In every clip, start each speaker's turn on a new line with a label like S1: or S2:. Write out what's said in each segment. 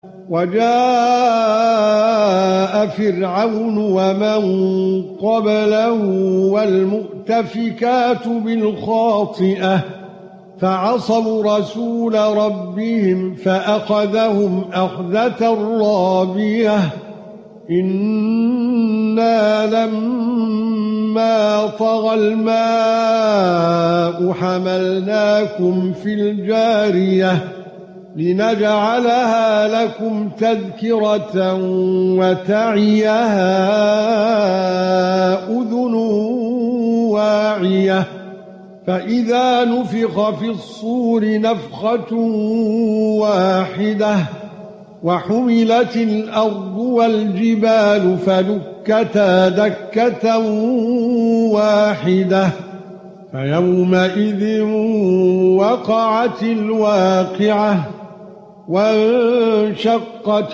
S1: وجاء فرعون ومن قبله والمؤتفكات بالخاطئة فعصوا رسول ربهم فأخذهم أخذة رابية إنا لما طغى الماء حملناكم في الجارية لنجعلها لكم تذكرة وتعيها أذن واعية فإذا نفخ في الصور نفخة واحدة وحملت الأرض والجبال فدكتا دكة واحدة فيومئذ وقعت الواقعة وانشقت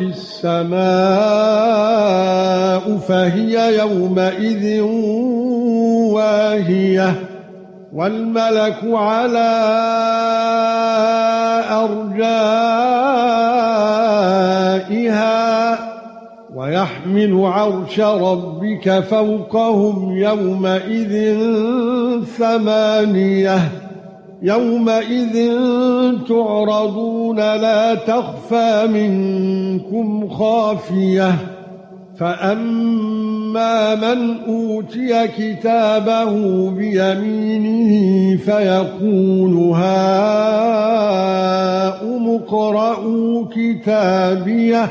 S1: السماء فهي يومئذ واهية والملك على أرجائها ويحمل عرش ربك فوقهم يومئذ ثمانية يومئذ تعرضون لا تخفى منكم خافية فأما من أوتي كتابه بيمينه فيقول هاؤم اقرءوا كتابيه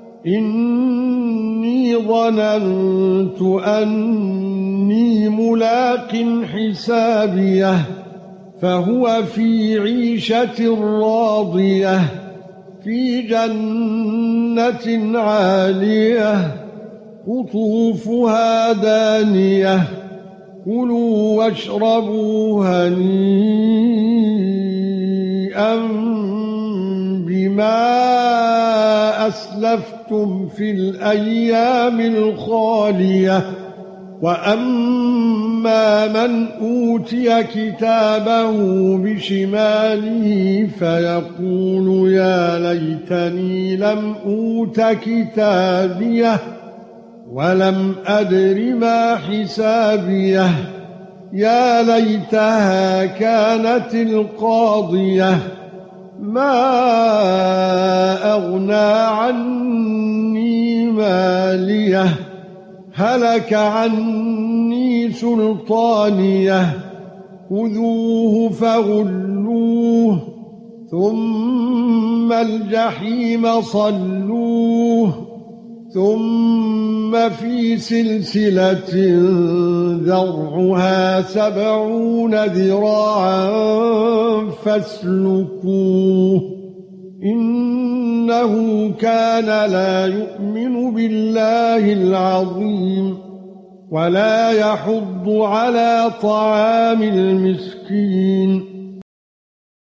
S1: إني ظننت أني ملاق حسابيه فهو في عيشة راضية في جنة عالية قطوفها دانية كلوا واشربوا هنيئا بما أسلفتم في الأيام الخالية وأما من أوتي كتابه بشماله فيقول يا ليتني لم أوت كتابيه ولم أدر ما حسابيه يا ليتها كانت القاضية ما أغنى عني ماليه هلك عني سلطانيه خذوه فغلوه ثم الجحيم صلوه ثم في سلسلة ذرعها 70 ذراعا فاسلكوه إنه كان لا يؤمن بالله العظيم ولا يحض على طعام المسكين